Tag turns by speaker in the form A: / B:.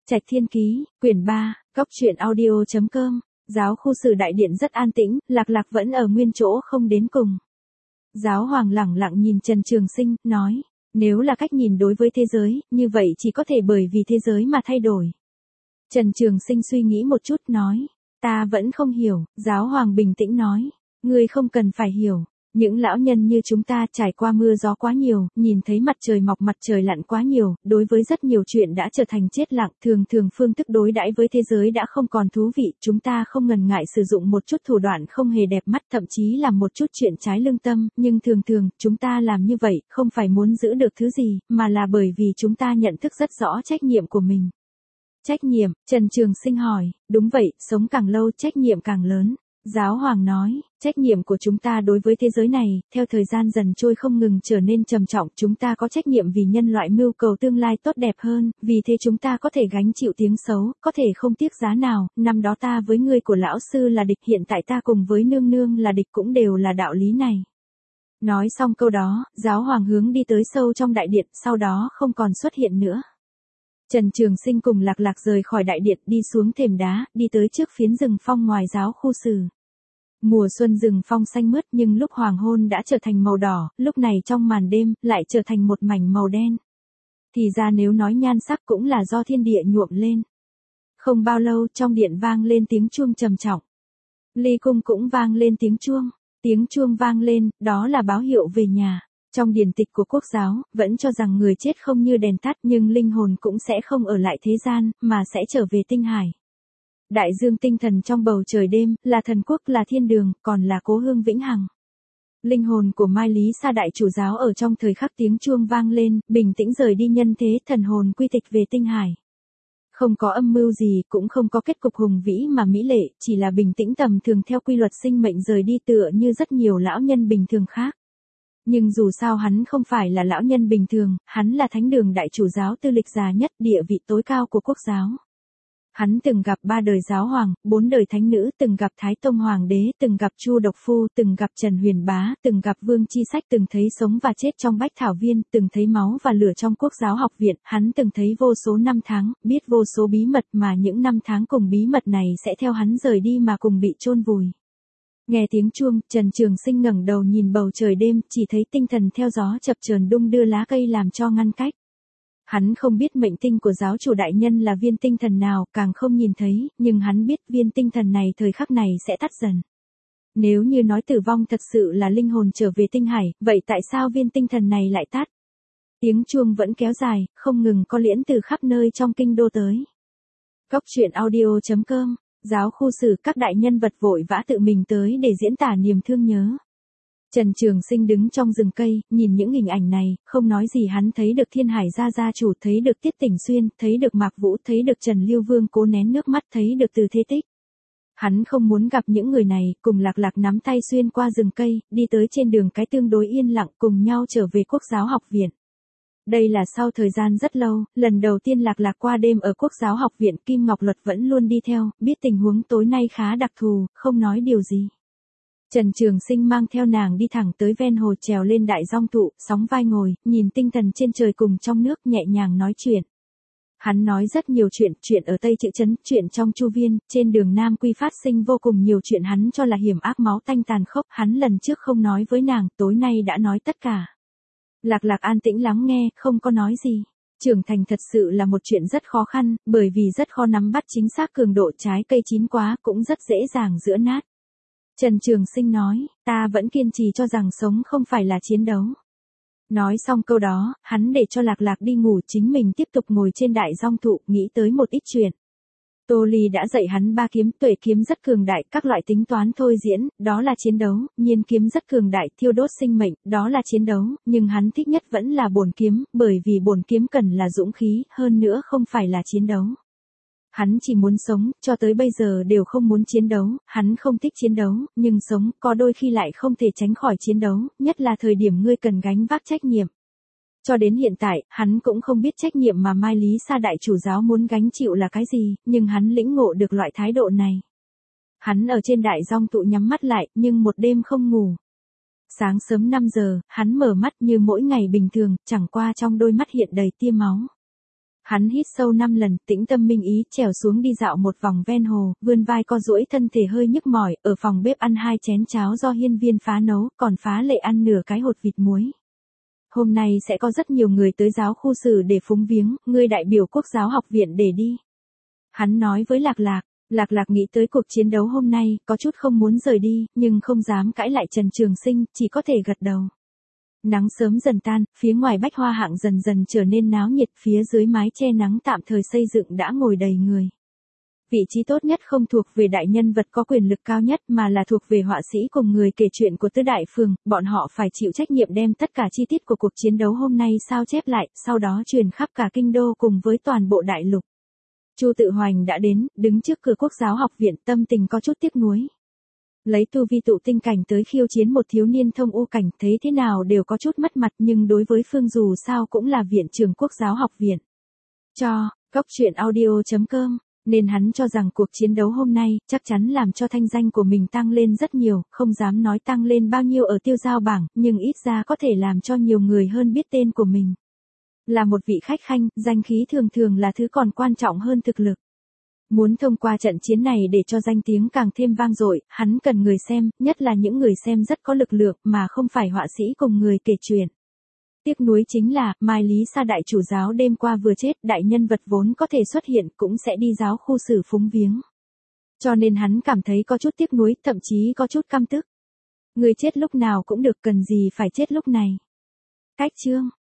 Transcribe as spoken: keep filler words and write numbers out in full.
A: Trạch Thiên Ký, quyển ba, cóc truyện audio chấm com. Giáo khu sử đại điện rất an tĩnh, Lạc Lạc vẫn ở nguyên chỗ không đến cùng. Giáo hoàng lẳng lặng nhìn Trần Trường Sinh, nói, nếu là cách nhìn đối với thế giới, như vậy chỉ có thể bởi vì thế giới mà thay đổi. Trần Trường Sinh suy nghĩ một chút, nói, ta vẫn không hiểu. Giáo hoàng bình tĩnh nói, ngươi không cần phải hiểu. Những lão nhân như chúng ta trải qua mưa gió quá nhiều, nhìn thấy mặt trời mọc mặt trời lặn quá nhiều, đối với rất nhiều chuyện đã trở thành chết lặng, thường thường phương thức đối đãi với thế giới đã không còn thú vị, chúng ta không ngần ngại sử dụng một chút thủ đoạn không hề đẹp mắt, thậm chí làm một chút chuyện trái lương tâm, nhưng thường thường, chúng ta làm như vậy, không phải muốn giữ được thứ gì, mà là bởi vì chúng ta nhận thức rất rõ trách nhiệm của mình. Trách nhiệm, Trần Trường Sinh hỏi, đúng vậy, sống càng lâu trách nhiệm càng lớn. Giáo hoàng nói, trách nhiệm của chúng ta đối với thế giới này, theo thời gian dần trôi không ngừng trở nên trầm trọng, chúng ta có trách nhiệm vì nhân loại mưu cầu tương lai tốt đẹp hơn, vì thế chúng ta có thể gánh chịu tiếng xấu, có thể không tiếc giá nào, năm đó ta với ngươi của lão sư là địch, hiện tại ta cùng với nương nương là địch, cũng đều là đạo lý này. Nói xong câu đó, giáo hoàng hướng đi tới sâu trong đại điện, sau đó không còn xuất hiện nữa. Trần Trường Sinh cùng Lạc Lạc rời khỏi đại điện, đi xuống thềm đá, đi tới trước phiến rừng phong ngoài giáo khu sử. Mùa xuân rừng phong xanh mướt, nhưng lúc hoàng hôn đã trở thành màu đỏ, lúc này trong màn đêm, lại trở thành một mảnh màu đen. Thì ra nếu nói nhan sắc cũng là do thiên địa nhuộm lên. Không bao lâu, trong điện vang lên tiếng chuông trầm trọng. Ly cung cũng vang lên tiếng chuông. Tiếng chuông vang lên, đó là báo hiệu về nhà. Trong điển tịch của quốc giáo, vẫn cho rằng người chết không như đèn tắt, nhưng linh hồn cũng sẽ không ở lại thế gian, mà sẽ trở về tinh hải. Đại dương tinh thần trong bầu trời đêm, là thần quốc, là thiên đường, còn là cố hương vĩnh hằng. Linh hồn của Mai Lý Sa đại chủ giáo ở trong thời khắc tiếng chuông vang lên, bình tĩnh rời đi nhân thế, thần hồn quy tịch về tinh hải. Không có âm mưu gì, cũng không có kết cục hùng vĩ mà mỹ lệ, chỉ là bình tĩnh tầm thường theo quy luật sinh mệnh rời đi, tựa như rất nhiều lão nhân bình thường khác. Nhưng dù sao hắn không phải là lão nhân bình thường, hắn là thánh đường đại chủ giáo tư lịch già nhất, địa vị tối cao của quốc giáo. Hắn từng gặp ba đời giáo hoàng, bốn đời thánh nữ, từng gặp Thái Tông Hoàng đế, từng gặp Chu Độc Phu, từng gặp Trần Huyền Bá, từng gặp Vương Chi Sách, từng thấy sống và chết trong Bách Thảo Viên, từng thấy máu và lửa trong Quốc giáo học viện, hắn từng thấy vô số năm tháng, biết vô số bí mật mà những năm tháng cùng bí mật này sẽ theo hắn rời đi mà cùng bị chôn vùi. Nghe tiếng chuông, Trần Trường Sinh ngẩng đầu nhìn bầu trời đêm, chỉ thấy tinh thần theo gió chập chờn đung đưa lá cây làm cho ngăn cách. Hắn không biết mệnh tinh của giáo chủ đại nhân là viên tinh thần nào, càng không nhìn thấy, nhưng hắn biết viên tinh thần này thời khắc này sẽ tắt dần. Nếu như nói tử vong thật sự là linh hồn trở về tinh hải, vậy tại sao viên tinh thần này lại tắt? Tiếng chuông vẫn kéo dài, không ngừng có liễn từ khắp nơi trong kinh đô tới. Cóc truyện audio chấm com. Giáo khu sử, các đại nhân vật vội vã tự mình tới để diễn tả niềm thương nhớ. Trần Trường Sinh đứng trong rừng cây, nhìn những hình ảnh này, không nói gì, hắn thấy được Thiên Hải gia gia chủ, thấy được Tiết Tỉnh Xuyên, thấy được Mạc Vũ, thấy được Trần Lưu Vương cố nén nước mắt, thấy được Từ Thế Tích. Hắn không muốn gặp những người này, cùng Lạc Lạc nắm tay xuyên qua rừng cây, đi tới trên đường cái tương đối yên lặng, cùng nhau trở về Quốc giáo học viện. Đây là sau thời gian rất lâu, lần đầu tiên Lạc Lạc qua đêm ở Quốc giáo học viện, Kim Ngọc Luật vẫn luôn đi theo, biết tình huống tối nay khá đặc thù, không nói điều gì. Trần Trường Sinh mang theo nàng đi thẳng tới ven hồ, trèo lên đại dong thụ, sóng vai ngồi, nhìn tinh thần trên trời cùng trong nước, nhẹ nhàng nói chuyện. Hắn nói rất nhiều chuyện, chuyện ở Tây Chữ Trấn, chuyện trong Chu Viên, trên đường Nam Quy phát sinh vô cùng nhiều chuyện hắn cho là hiểm ác máu tanh tàn khốc, hắn lần trước không nói với nàng, tối nay đã nói tất cả. Lạc Lạc an tĩnh lắng nghe, không có nói gì. Trưởng thành thật sự là một chuyện rất khó khăn, bởi vì rất khó nắm bắt chính xác cường độ, trái cây chín quá cũng rất dễ dàng giữa nát. Trần Trường Sinh nói, ta vẫn kiên trì cho rằng sống không phải là chiến đấu. Nói xong câu đó, hắn để cho Lạc Lạc đi ngủ, chính mình tiếp tục ngồi trên đại dong thụ, nghĩ tới một ít chuyện. Tô Ly đã dạy hắn ba kiếm, tuệ kiếm rất cường đại, các loại tính toán thôi diễn, đó là chiến đấu, nhiên kiếm rất cường đại, thiêu đốt sinh mệnh, đó là chiến đấu, nhưng hắn thích nhất vẫn là bổn kiếm, bởi vì bổn kiếm cần là dũng khí, hơn nữa không phải là chiến đấu. Hắn chỉ muốn sống, cho tới bây giờ đều không muốn chiến đấu, hắn không thích chiến đấu, nhưng sống, có đôi khi lại không thể tránh khỏi chiến đấu, nhất là thời điểm ngươi cần gánh vác trách nhiệm. Cho đến hiện tại, hắn cũng không biết trách nhiệm mà Mai Lý Sa đại chủ giáo muốn gánh chịu là cái gì, nhưng hắn lĩnh ngộ được loại thái độ này. Hắn ở trên đại dong tụ nhắm mắt lại, nhưng một đêm không ngủ. Sáng sớm năm giờ, hắn mở mắt như mỗi ngày bình thường, chẳng qua trong đôi mắt hiện đầy tia máu. Hắn hít sâu năm lần, tĩnh tâm minh ý, trèo xuống đi dạo một vòng ven hồ, vươn vai co duỗi thân thể hơi nhức mỏi, ở phòng bếp ăn hai chén cháo do hiên viên phá nấu, còn phá lệ ăn nửa cái hột vịt muối. Hôm nay sẽ có rất nhiều người tới giáo khu sử để phúng viếng, ngươi đại biểu Quốc giáo học viện để đi. Hắn nói với Lạc Lạc, Lạc Lạc nghĩ tới cuộc chiến đấu hôm nay, có chút không muốn rời đi, nhưng không dám cãi lại Trần Trường Sinh, chỉ có thể gật đầu. Nắng sớm dần tan, phía ngoài bách hoa hạng dần dần trở nên náo nhiệt, phía dưới mái che nắng tạm thời xây dựng đã ngồi đầy người. Vị trí tốt nhất không thuộc về đại nhân vật có quyền lực cao nhất mà là thuộc về họa sĩ cùng người kể chuyện của tứ đại phường, bọn họ phải chịu trách nhiệm đem tất cả chi tiết của cuộc chiến đấu hôm nay sao chép lại, sau đó truyền khắp cả kinh đô cùng với toàn bộ đại lục. Chu Tự Hoành đã đến, đứng trước cửa Quốc giáo học viện, tâm tình có chút tiếc nuối. Lấy tu vi tụ tinh cảnh tới khiêu chiến một thiếu niên thông u cảnh, thấy thế nào đều có chút mất mặt, nhưng đối với Phương dù sao cũng là viện trưởng Quốc giáo học viện. Cho, Cốc Truyện Audio chấm com, nên hắn cho rằng cuộc chiến đấu hôm nay, chắc chắn làm cho thanh danh của mình tăng lên rất nhiều, không dám nói tăng lên bao nhiêu ở tiêu giao bảng, nhưng ít ra có thể làm cho nhiều người hơn biết tên của mình. Là một vị khách khanh, danh khí thường thường là thứ còn quan trọng hơn thực lực. Muốn thông qua trận chiến này để cho danh tiếng càng thêm vang dội, hắn cần người xem, nhất là những người xem rất có lực lượng mà không phải họa sĩ cùng người kể chuyện. Tiếc nuối chính là, Mai Lý Sa đại chủ giáo đêm qua vừa chết, đại nhân vật vốn có thể xuất hiện cũng sẽ đi giáo khu sử phúng viếng. Cho nên hắn cảm thấy có chút tiếc nuối, thậm chí có chút căm tức. Người chết lúc nào cũng được, cần gì phải chết lúc này. Cách chương